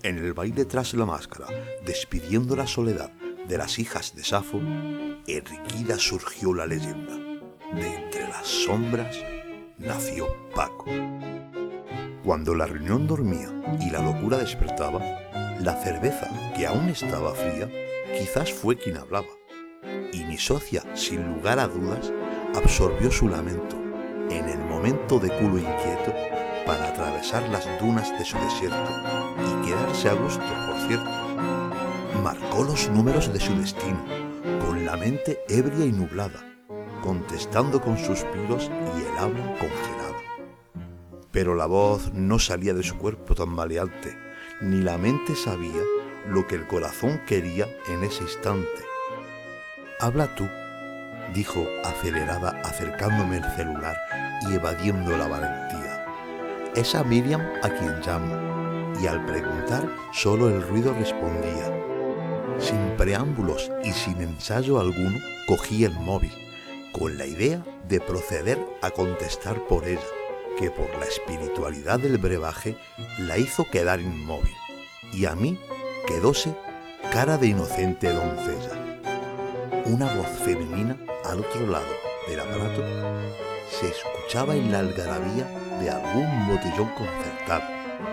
En el baile tras la máscara, despidiendo la soledad de las hijas de Safo, erguida surgió la leyenda. De entre las sombras nació Paco. Cuando la reunión dormía y la locura despertaba, la cerveza, que aún estaba fría, quizás fue quien hablaba. Y mi socia, sin lugar a dudas, absorbió su lamento en el momento de culo inquieto para atravesar las dunas de su desierto y quedarse a gusto, por cierto. Marcó los números de su destino, con la mente ebria y nublada, contestando con suspiros y el habla congelada. Pero la voz no salía de su cuerpo tan maleante, ni la mente sabía lo que el corazón quería en ese instante. «Habla tú», dijo acelerada, acercándome el celular y evadiendo la valentía. «Es a Miriam a quien llamo», y al preguntar solo el ruido respondía. Sin preámbulos y sin ensayo alguno, cogí el móvil, con la idea de proceder a contestar por ella, que por la espiritualidad del brebaje la hizo quedar inmóvil, y a mí quedóse cara de inocente doncella. Una voz femenina al otro lado del aparato se escuchaba en la algarabía de algún botellón concertado,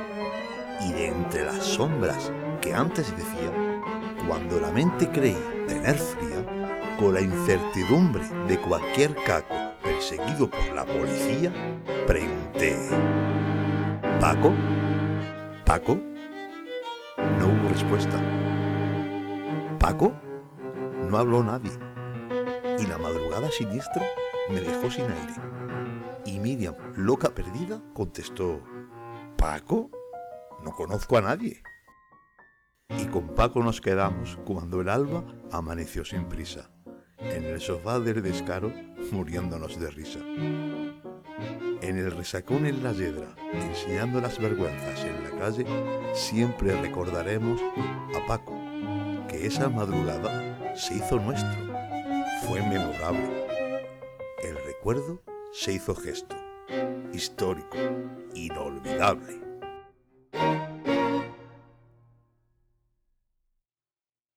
y de entre las sombras que antes decía, cuando la mente creí tener fría, con la incertidumbre de cualquier caco perseguido por la policía, pregunté: «¿Paco? ¿Paco?». No hubo respuesta. «¿Paco?». No habló nadie. Y la madrugada siniestra me dejó sin aire. Y Miriam, loca perdida, contestó: «¿Paco? No conozco a nadie». Y con Paco nos quedamos cuando el alba amaneció sin prisa, en el sofá del descaro, muriéndonos de risa. En el resacón en la yedra, enseñando las vergüenzas en la calle, siempre recordaremos a Paco, que esa madrugada se hizo nuestro. Fue memorable. El recuerdo se hizo gesto, histórico, inolvidable.